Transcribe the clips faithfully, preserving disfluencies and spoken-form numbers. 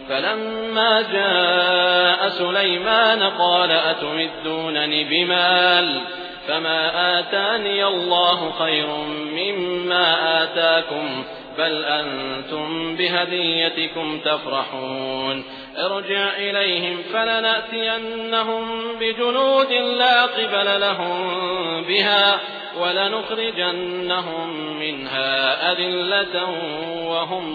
فلما جاء سليمان قال أتمدونني بمال فما آتاني الله خير مما آتاكم بل أنتم بهديتكم تفرحون ارجع إليهم فلنأتينهم بجنود لا قبل لهم بها ولنخرجنهم منها أذلة وهم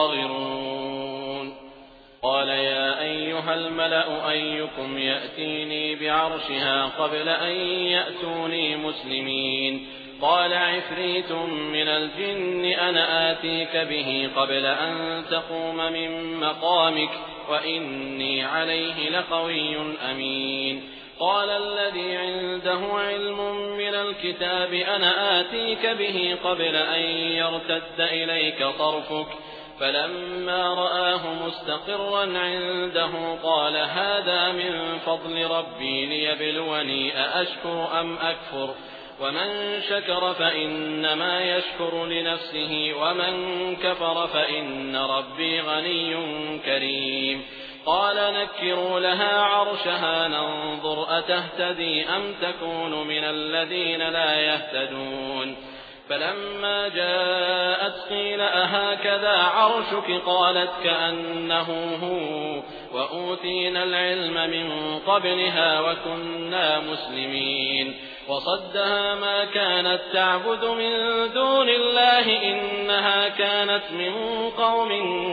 صاغرون قال يا أيها الملأ أيكم يأتيني بعرشها قبل أن يأتوني مسلمين قال عفريت من الجن أنا آتيك به قبل أن تقوم من مقامك وإني عليه لقوي أمين قال الذي عنده علم من الكتاب أنا آتيك به قبل أن يرتد إليك طرفك فلما رآه مستقرا عنده قال هذا من فضل ربي ليبلوني أأشكر أم أكفر ومن شكر فإنما يشكر لنفسه ومن كفر فإن ربي غني كريم قال نكروا لها عرشها ننظر أتهتدي أم تكون من الذين لا يهتدون فلما جاءت قيل أهكذا عرشك قالت كأنه هو وأوتينا العلم من قبلها وكنا مسلمين وصدها ما كانت تعبد من دون الله إنها كانت من قوم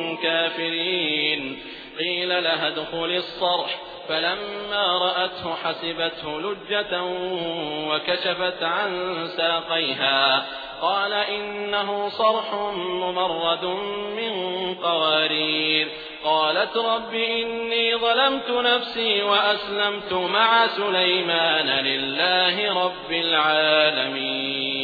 كافرين قيل لها ادخل الصرح فلما رأته حسبته لجة وكشفت عن ساقيها قال إنه صرح ممرد من قوارير قالت رب إني ظلمت نفسي وأسلمت مع سليمان لله رب العالمين.